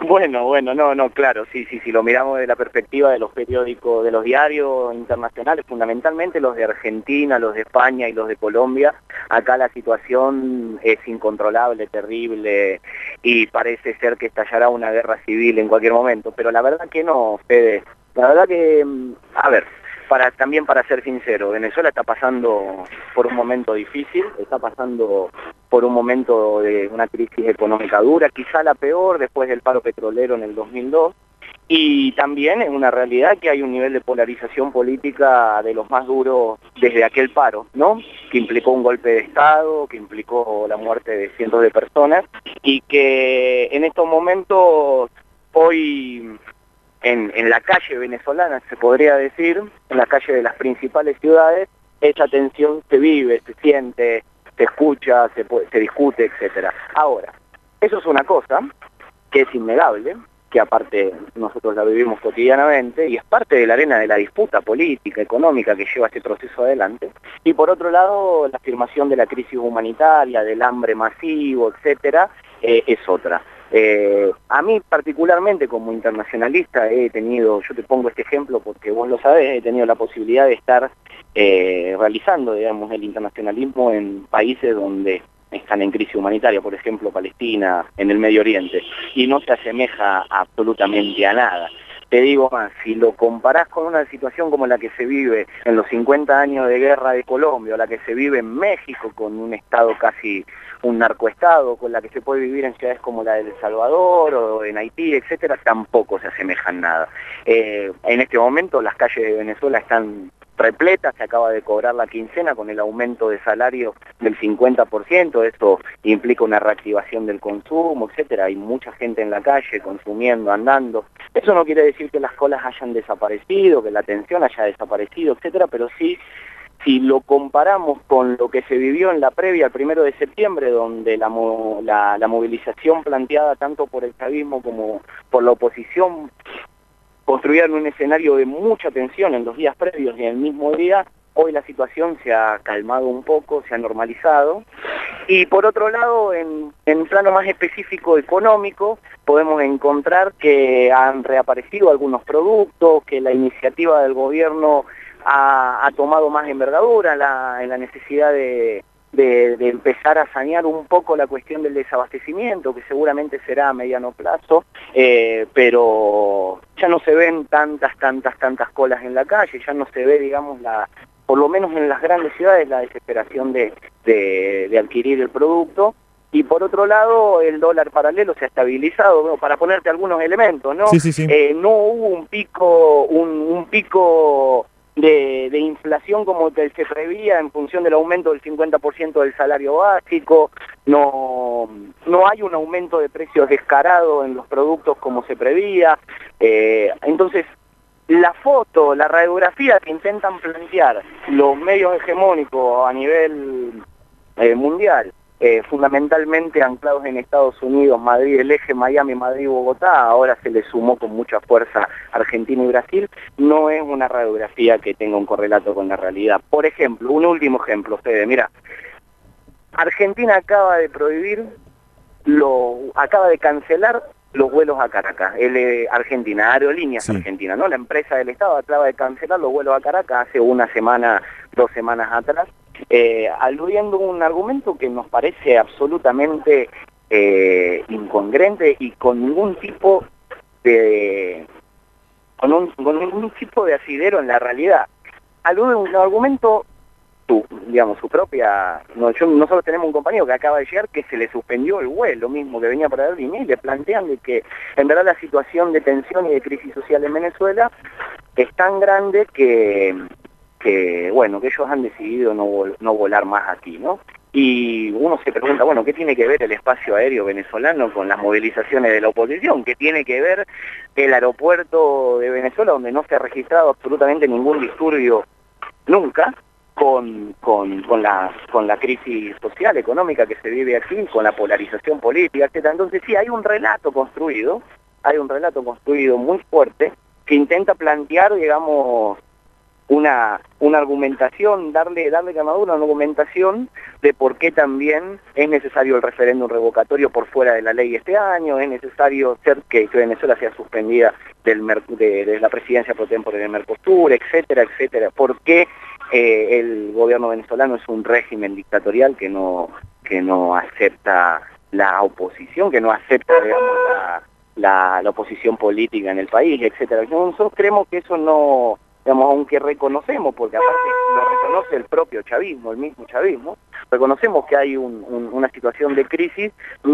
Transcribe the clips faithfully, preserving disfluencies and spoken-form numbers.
Bueno, bueno, no, no, claro, sí, sí, si lo miramos desde la perspectiva de los periódicos, de los diarios internacionales, fundamentalmente los de Argentina, los de España y los de Colombia, acá la situación es incontrolable, terrible, y parece ser que estallará una guerra civil en cualquier momento, pero la verdad que no, Fede, la verdad que, a ver, para, también para ser sincero, Venezuela está pasando por un momento difícil, está pasando por un momento de una crisis económica dura, quizá la peor después del paro petrolero en el dos mil dos, y también es una realidad que hay un nivel de polarización política de los más duros desde aquel paro, ¿no? Que implicó un golpe de Estado, que implicó la muerte de cientos de personas, y que en estos momentos, hoy en, en la calle venezolana, se podría decir, en la calle de las principales ciudades, esa tensión se vive, se siente, se escucha, se, puede, se discute, etcétera. Ahora, eso es una cosa que es innegable, que aparte nosotros la vivimos cotidianamente y es parte de la arena de la disputa política, económica que lleva este proceso adelante. Y por otro lado, la afirmación de la crisis humanitaria, del hambre masivo, etcétera, eh, es otra. Eh, a mí particularmente como internacionalista he tenido, yo te pongo este ejemplo porque vos lo sabés, he tenido la posibilidad de estar eh, realizando, digamos, el internacionalismo en países donde están en crisis humanitaria, por ejemplo Palestina, en el Medio Oriente, y no se asemeja absolutamente a nada. Te digo más, si lo comparás con una situación como la que se vive en los cincuenta años de guerra de Colombia, o la que se vive en México con un estado casi, un narcoestado, con la que se puede vivir en ciudades como la de El Salvador o en Haití, etcétera, tampoco se asemejan nada. Eh, en este momento las calles de Venezuela están repletas, se acaba de cobrar la quincena con el aumento de salario del cincuenta por ciento, esto implica una reactivación del consumo, etcétera, hay mucha gente en la calle consumiendo, andando. Eso no quiere decir que las colas hayan desaparecido, que la tensión haya desaparecido, etcétera, pero sí, si lo comparamos con lo que se vivió en la previa al primero de septiembre, donde la, la, la movilización planteada tanto por el chavismo como por la oposición construyeron un escenario de mucha tensión en los días previos y en el mismo día, hoy la situación se ha calmado un poco, se ha normalizado. Y por otro lado, en, en un plano más específico económico, podemos encontrar que han reaparecido algunos productos, que la iniciativa del gobierno ha, ha tomado más envergadura en la, en la necesidad de... De, de empezar a sanear un poco la cuestión del desabastecimiento, que seguramente será a mediano plazo, eh, pero ya no se ven tantas, tantas, tantas colas en la calle, ya no se ve, digamos, la, por lo menos en las grandes ciudades, la desesperación de, de, de adquirir el producto. Y por otro lado, el dólar paralelo se ha estabilizado, bueno, para ponerte algunos elementos, ¿no? Sí, sí, sí. Eh, no hubo un pico, un, un pico... De, de inflación como que se prevía en función del aumento del cincuenta por ciento del salario básico, no, no hay un aumento de precios descarado en los productos como se prevía, eh, entonces la foto, la radiografía que intentan plantear los medios hegemónicos a nivel eh, mundial, Eh, fundamentalmente anclados en Estados Unidos, Madrid, el eje Miami, Madrid, Bogotá, ahora se le sumó con mucha fuerza Argentina y Brasil, no es una radiografía que tenga un correlato con la realidad. Por ejemplo, un último ejemplo, Fede, mira, Argentina acaba de prohibir, lo, acaba de cancelar los vuelos a Caracas, el, eh, Argentina, Aerolíneas Sí. Argentina, ¿no? La empresa del Estado acaba de cancelar los vuelos a Caracas hace una semana, dos semanas atrás, eh, aludiendo un argumento que nos parece absolutamente eh, incongruente y con ningún tipo de con, un, con ningún tipo de asidero en la realidad. Alude un argumento, su, digamos, su propia... No, yo, nosotros tenemos un compañero que acaba de llegar que se le suspendió el vuelo mismo que venía para Berlín y le plantean de que en verdad la situación de tensión y de crisis social en Venezuela es tan grande que... que, bueno, que ellos han decidido no, vol no volar más aquí, ¿no? Y uno se pregunta, bueno, ¿qué tiene que ver el espacio aéreo venezolano con las movilizaciones de la oposición? ¿Qué tiene que ver el aeropuerto de Venezuela, donde no se ha registrado absolutamente ningún disturbio nunca, con, con, con, la, con la crisis social, económica que se vive aquí, con la polarización política, etcétera? Entonces sí, hay un relato construido, hay un relato construido muy fuerte, que intenta plantear, digamos, una, una argumentación, darle, darle a Maduro una argumentación de por qué también es necesario el referéndum revocatorio por fuera de la ley este año, es necesario ser que, que Venezuela sea suspendida del de, de la presidencia pro tempore del Mercosur, etcétera, etcétera. ¿Por qué eh, el gobierno venezolano es un régimen dictatorial que no, que no acepta la oposición, que no acepta, digamos, la, la, la oposición política en el país, etcétera? Nosotros creemos que eso no, digamos, aunque reconocemos, porque aparte lo reconoce el propio chavismo, el mismo chavismo, reconocemos que hay un, un, una situación de crisis,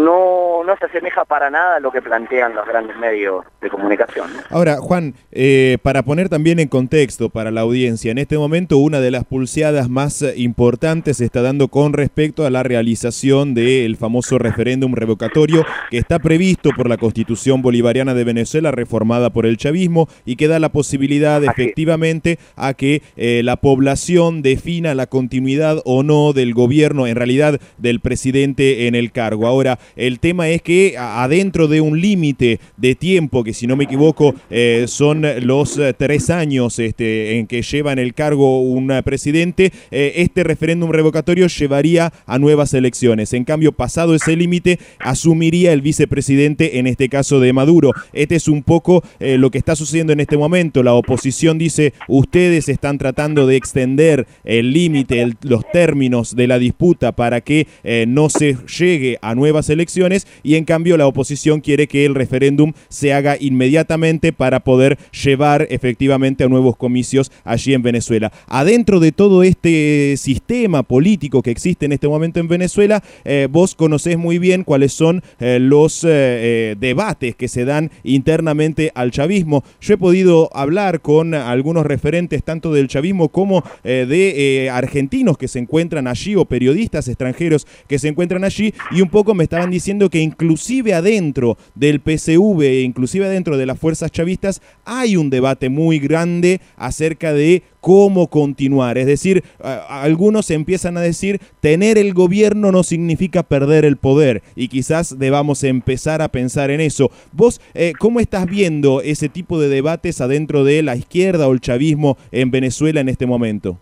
no, no se asemeja para nada a lo que plantean los grandes medios de comunicación, ¿no? Ahora, Juan, eh, para poner también en contexto para la audiencia, en este momento una de las pulseadas más importantes se está dando con respecto a la realización del famoso referéndum revocatorio que está previsto por la Constitución Bolivariana de Venezuela, reformada por el chavismo, y que da la posibilidad efectivamente a que eh, la población defina la continuidad o no del gobierno, en realidad del presidente en el cargo. Ahora, el tema es que adentro de un límite de tiempo, que si no me equivoco eh, son los eh, tres años este, en que lleva en el cargo un eh, presidente, eh, este referéndum revocatorio llevaría a nuevas elecciones. En cambio, pasado ese límite, asumiría el vicepresidente, en este caso de Maduro. Este es un poco eh, lo que está sucediendo en este momento. La oposición dice, ustedes están tratando de extender el límite, el, los términos de la disputa para que eh, no se llegue a nuevas elecciones, y en cambio la oposición quiere que el referéndum se haga inmediatamente para poder llevar efectivamente a nuevos comicios allí en Venezuela. Adentro de todo este sistema político que existe en este momento en Venezuela, eh, vos conocés muy bien cuáles son eh, los eh, eh, debates que se dan internamente al chavismo. Yo he podido hablar con algunos referentes tanto del chavismo como eh, de eh, argentinos que se encuentran allí, o periodistas extranjeros que se encuentran allí, y un poco me estaban diciendo que inclusive adentro del P S V, inclusive adentro de las fuerzas chavistas, hay un debate muy grande acerca de cómo continuar. Es decir, a, algunos empiezan a decir, tener el gobierno no significa perder el poder, y quizás debamos empezar a pensar en eso. Vos, eh, ¿cómo estás viendo ese tipo de debates adentro de la izquierda o el chavismo en Venezuela en este momento?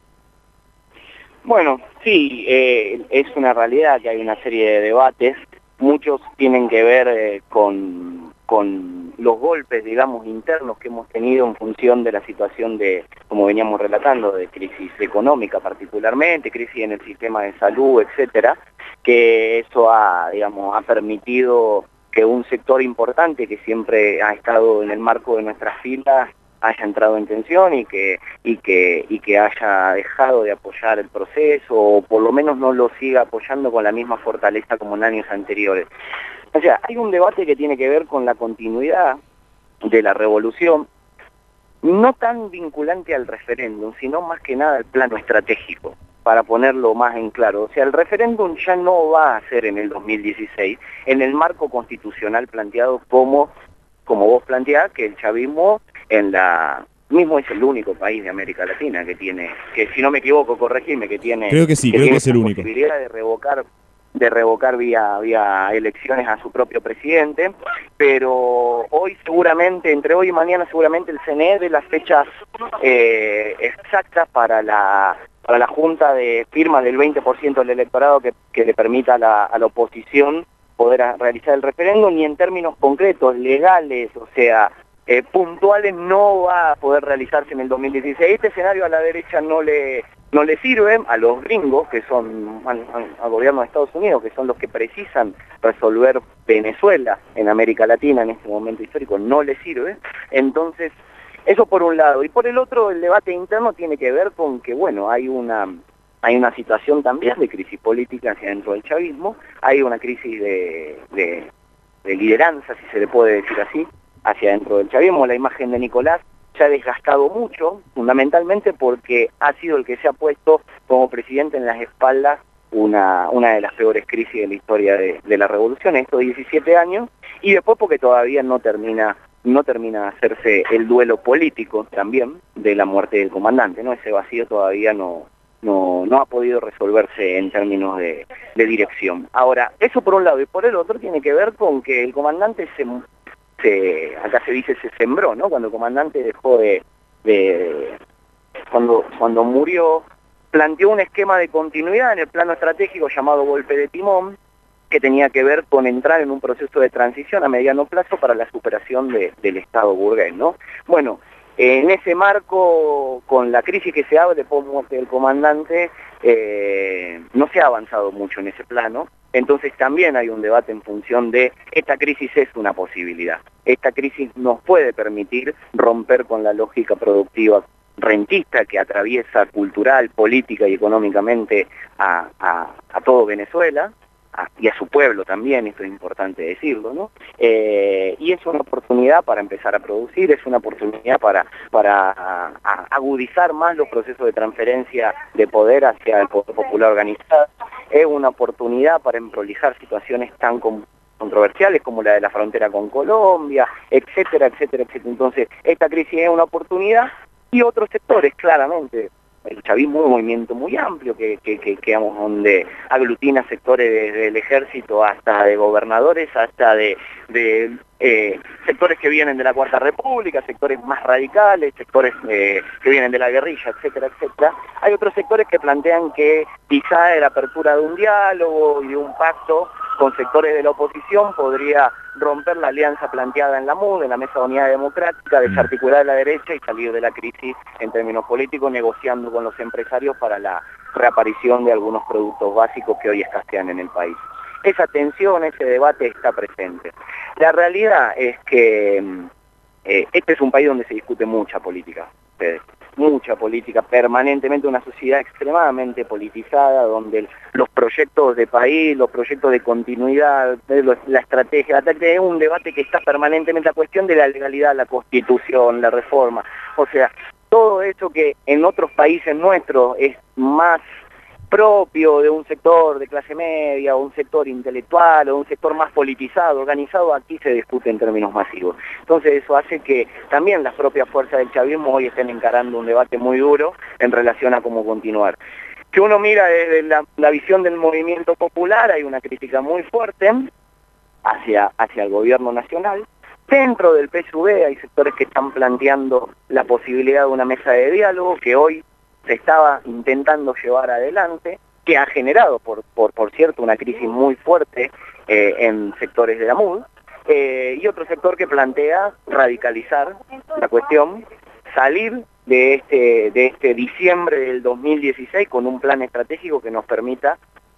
Bueno, sí, eh, es una realidad que hay una serie de debates. Muchos tienen que ver eh, con, con los golpes, digamos, internos que hemos tenido en función de la situación de, como veníamos relatando, de crisis económica particularmente, crisis en el sistema de salud, etcétera, que eso ha, digamos, ha permitido que un sector importante que siempre ha estado en el marco de nuestras filas haya entrado en tensión y que, y que, y que haya dejado de apoyar el proceso, o por lo menos no lo siga apoyando con la misma fortaleza como en años anteriores. O sea, hay un debate que tiene que ver con la continuidad de la revolución, no tan vinculante al referéndum, sino más que nada al plano estratégico, para ponerlo más en claro. O sea, el referéndum ya no va a ser en el dos mil dieciséis, en el marco constitucional planteado como, como vos planteás, que el chavismo en la mismo es el único país de América Latina que tiene, que si no me equivoco, corregime, que tiene, creo que sí, que creo tiene que es el único, posibilidad de revocar de revocar vía, vía elecciones a su propio presidente, pero hoy seguramente, entre hoy y mañana seguramente el C N E dé las fechas eh, exactas para la para la junta de firmas del veinte por ciento del electorado que, que le permita a la, a la oposición poder a, realizar el referéndum, y en términos concretos, legales, o sea, eh, puntuales, no va a poder realizarse en el dos mil dieciséis. Este escenario a la derecha no le no le sirve, a los gringos, que son al, al gobierno de Estados Unidos, que son los que precisan resolver Venezuela en América Latina en este momento histórico, no le sirve. Entonces, eso por un lado. Y por el otro, el debate interno tiene que ver con que, bueno, hay una hay una situación también de crisis política hacia dentro del chavismo, hay una crisis de, de, de lideranza, si se le puede decir así, hacia dentro del chavismo. La imagen de Nicolás se ha desgastado mucho, fundamentalmente porque ha sido el que se ha puesto como presidente en las espaldas una, una de las peores crisis de la historia de, de la revolución, estos diecisiete años, y después porque todavía no termina no termina de hacerse el duelo político también de la muerte del comandante, ¿no? Ese vacío todavía no, no, no ha podido resolverse en términos de, de dirección. Ahora, eso por un lado, y por el otro tiene que ver con que el comandante se... Se, acá se dice se sembró, ¿no? Cuando el comandante dejó de, de, cuando, cuando murió, planteó un esquema de continuidad en el plano estratégico llamado golpe de timón, que tenía que ver con entrar en un proceso de transición a mediano plazo para la superación de, del Estado burgués, ¿no? Bueno, en ese marco, con la crisis que se abre por muerte del comandante, eh, no se ha avanzado mucho en ese plano. Entonces también hay un debate en función de esta crisis es una posibilidad. Esta crisis nos puede permitir romper con la lógica productiva rentista que atraviesa cultural, política y económicamente a, a, a todo Venezuela, a, y a su pueblo también, esto es importante decirlo, ¿no? Eh, y es una oportunidad para empezar a producir, es una oportunidad para, para a, a agudizar más los procesos de transferencia de poder hacia el poder popular organizado, es una oportunidad para emprolijar situaciones tan controversiales como la de la frontera con Colombia, etcétera, etcétera, etcétera. Entonces, esta crisis es una oportunidad y otros sectores, claramente, el chavismo es un movimiento muy amplio que, que, que, que digamos, donde aglutina sectores desde el ejército hasta de gobernadores, hasta de, de eh, sectores que vienen de la Cuarta República, sectores más radicales, sectores eh, que vienen de la guerrilla, etcétera, etcétera. Hay otros sectores que plantean que quizá la apertura de un diálogo y de un pacto con sectores de la oposición podría romper la alianza planteada en la M U D, en la Mesa de Unidad Democrática, desarticular a la derecha y salir de la crisis en términos políticos, negociando con los empresarios para la reaparición de algunos productos básicos que hoy escasean en el país. Esa tensión, ese debate está presente. La realidad es que eh, este es un país donde se discute mucha política, ustedes. Mucha política, permanentemente una sociedad extremadamente politizada, donde los proyectos de país, los proyectos de continuidad, la estrategia, es un debate que está permanentemente a cuestión de la legalidad, la constitución, la reforma, o sea, todo eso que en otros países nuestros es más propio de un sector de clase media, o un sector intelectual, o un sector más politizado, organizado, aquí se discute en términos masivos. Entonces eso hace que también las propias fuerzas del chavismo hoy estén encarando un debate muy duro en relación a cómo continuar. Si uno mira desde la, la visión del movimiento popular, hay una crítica muy fuerte hacia, hacia el gobierno nacional. Dentro del P S U V hay sectores que están planteando la posibilidad de una mesa de diálogo que hoy se estaba intentando llevar adelante, que ha generado, por, por, por cierto, una crisis muy fuerte eh, en sectores de la M U D, eh, y otro sector que plantea radicalizar la cuestión, salir de este, de este diciembre del dos mil dieciséis con un plan estratégico que nos permita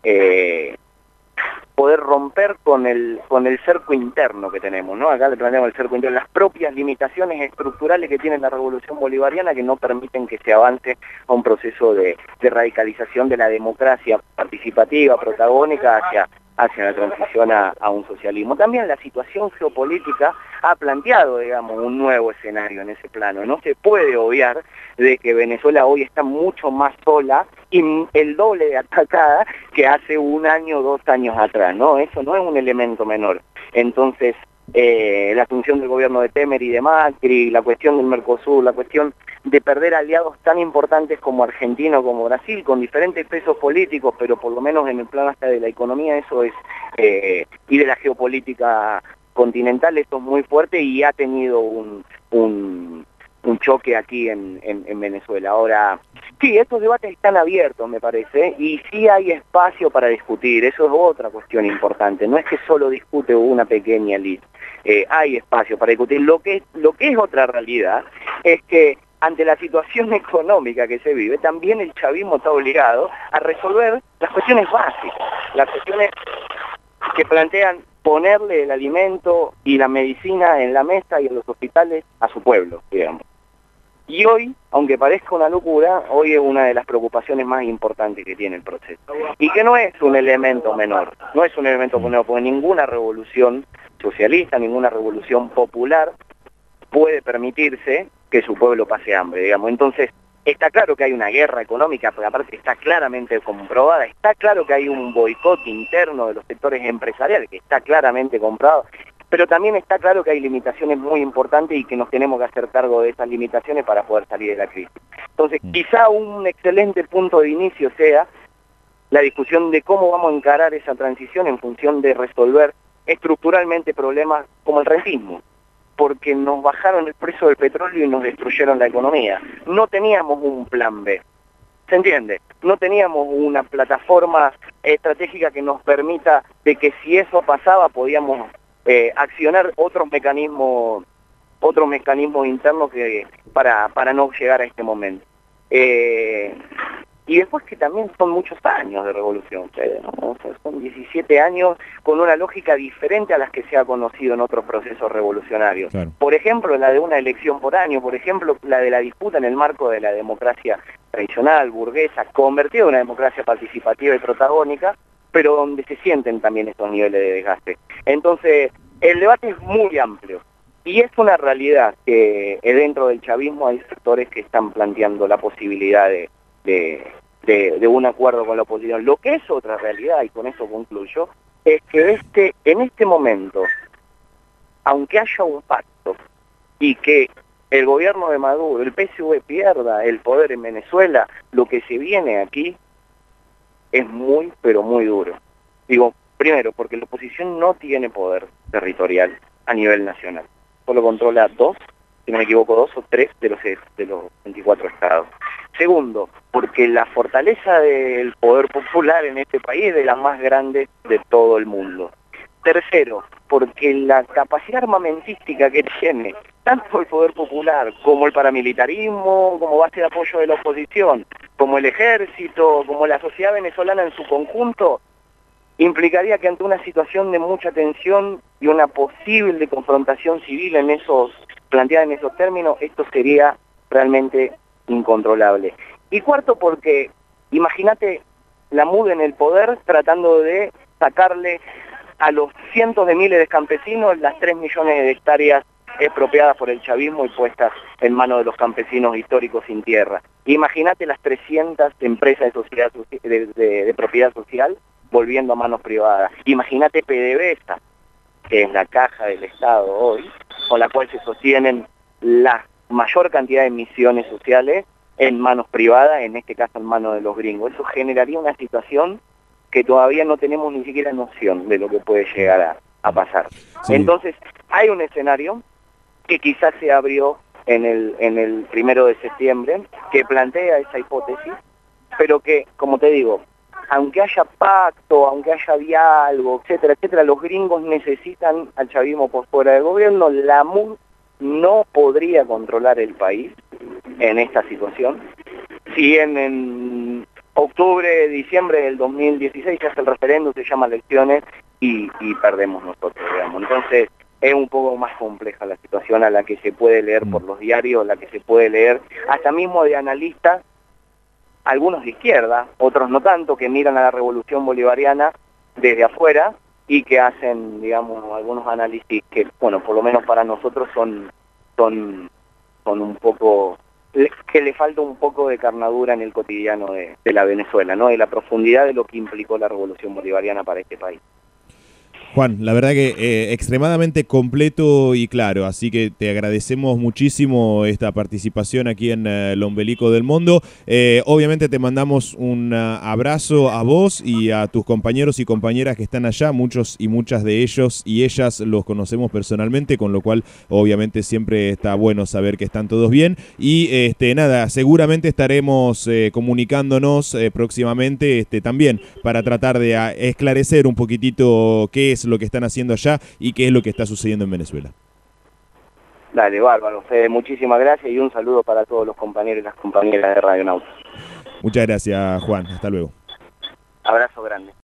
eh, poder romper con el con el cerco interno que tenemos, ¿no? Acá le planteamos el cerco interno, las propias limitaciones estructurales que tiene la revolución bolivariana que no permiten que se avance a un proceso de, de radicalización de la democracia participativa, protagónica, hacia, hacia la transición a, a un socialismo. También la situación geopolítica ha planteado, digamos, un nuevo escenario en ese plano. No se puede obviar de que Venezuela hoy está mucho más sola y el doble de atacada que hace un año o dos años atrás, ¿no? Eso no es un elemento menor. Entonces, eh, la función del gobierno de Temer y de Macri, la cuestión del Mercosur, la cuestión de perder aliados tan importantes como Argentina o como Brasil, con diferentes pesos políticos, pero por lo menos en el plano hasta de la economía, eso es, eh, y de la geopolítica continental, esto es muy fuerte y ha tenido un, un, un choque aquí en, en, en Venezuela. Ahora, sí, estos debates están abiertos, me parece, y sí hay espacio para discutir, eso es otra cuestión importante, no es que solo discute una pequeña elite, eh, hay espacio para discutir. Lo que, lo que es otra realidad es que ante la situación económica que se vive, también el chavismo está obligado a resolver las cuestiones básicas, las cuestiones que plantean ponerle el alimento y la medicina en la mesa y en los hospitales a su pueblo, digamos. Y hoy, aunque parezca una locura, hoy es una de las preocupaciones más importantes que tiene el proceso. Y que no es un elemento menor, no es un elemento menor, porque ninguna revolución socialista, ninguna revolución popular puede permitirse que su pueblo pase hambre, digamos. Entonces, está claro que hay una guerra económica, pero aparte está claramente comprobada, está claro que hay un boicot interno de los sectores empresariales, que está claramente comprobado, pero también está claro que hay limitaciones muy importantes y que nos tenemos que hacer cargo de esas limitaciones para poder salir de la crisis. Entonces, quizá un excelente punto de inicio sea la discusión de cómo vamos a encarar esa transición en función de resolver estructuralmente problemas como el rentismo. porque nos bajaron el precio del petróleo y nos destruyeron la economía. No teníamos un plan B. ¿Se entiende? No teníamos una plataforma estratégica que nos permita de que si eso pasaba podíamos eh, accionar otros mecanismos, otros mecanismos internos que para, para no llegar a este momento. Eh, y después que también son muchos años de revolución, ¿no? O sea, son diecisiete años con una lógica diferente a las que se ha conocido en otros procesos revolucionarios. Claro. Por ejemplo, la de una elección por año, por ejemplo, la de la disputa en el marco de la democracia tradicional, burguesa, convertida en una democracia participativa y protagónica, pero donde se sienten también estos niveles de desgaste. Entonces, el debate es muy amplio. Y es una realidad que dentro del chavismo hay sectores que están planteando la posibilidad de, de, de, de un acuerdo con la oposición. Lo que es otra realidad, y con eso concluyo, es que este, en este momento, aunque haya un pacto y que el gobierno de Maduro, el P S U V pierda el poder en Venezuela, lo que se viene aquí es muy, pero muy duro. Digo, primero, porque la oposición no tiene poder territorial a nivel nacional. Solo controla dos, si no me equivoco, dos o tres de los, de los veinticuatro estados. Segundo, porque la fortaleza del poder popular en este país es de las más grandes de todo el mundo. Tercero, porque la capacidad armamentística que tiene tanto el poder popular como el paramilitarismo, como base de apoyo de la oposición, como el ejército, como la sociedad venezolana en su conjunto, implicaría que ante una situación de mucha tensión y una posible confrontación civil en esos, planteada en esos términos, esto sería realmente incontrolable. Y cuarto, porque imagínate la M U D en el poder tratando de sacarle a los cientos de miles de campesinos las tres millones de hectáreas expropiadas por el chavismo y puestas en manos de los campesinos históricos sin tierra. Imagínate las trescientas empresas de, sociedad, de, de, de propiedad social volviendo a manos privadas. Imagínate PDVSA, que es la caja del Estado hoy, con la cual se sostienen la mayor cantidad de emisiones sociales en manos privadas, en este caso en manos de los gringos. Eso generaría una situación que todavía no tenemos ni siquiera noción de lo que puede llegar a, a pasar. Sí. Entonces, hay un escenario que quizás se abrió en el, en el primero de septiembre, que plantea esa hipótesis, pero que, como te digo, aunque haya pacto, aunque haya diálogo, etcétera, etcétera, los gringos necesitan al chavismo por fuera del gobierno. La M U D no podría controlar el país en esta situación. Si en, en octubre, diciembre del dos mil dieciséis se hace el referéndum, se llama elecciones y, y perdemos nosotros, digamos. Entonces, es un poco más compleja la situación a la que se puede leer por los diarios, la que se puede leer hasta mismo de analistas, algunos de izquierda, otros no tanto, que miran a la revolución bolivariana desde afuera y que hacen, digamos, algunos análisis que, bueno, por lo menos para nosotros son, son, son un poco, que le falta un poco de carnadura en el cotidiano de, de la Venezuela, ¿no? De la profundidad de lo que implicó la revolución bolivariana para este país. Juan, la verdad que eh, extremadamente completo y claro, así que te agradecemos muchísimo esta participación aquí en uh, El Ombelico del Mundo. Eh, obviamente te mandamos un uh, abrazo a vos y a tus compañeros y compañeras que están allá, muchos y muchas de ellos y ellas los conocemos personalmente, con lo cual obviamente siempre está bueno saber que están todos bien. Y este nada, seguramente estaremos eh, comunicándonos eh, próximamente este, también para tratar de uh, esclarecer un poquitito qué es lo que están haciendo allá y qué es lo que está sucediendo en Venezuela. Dale, bárbaro, Fede, muchísimas gracias y un saludo para todos los compañeros y las compañeras de Radionauta. Muchas gracias, Juan, hasta luego. Abrazo grande.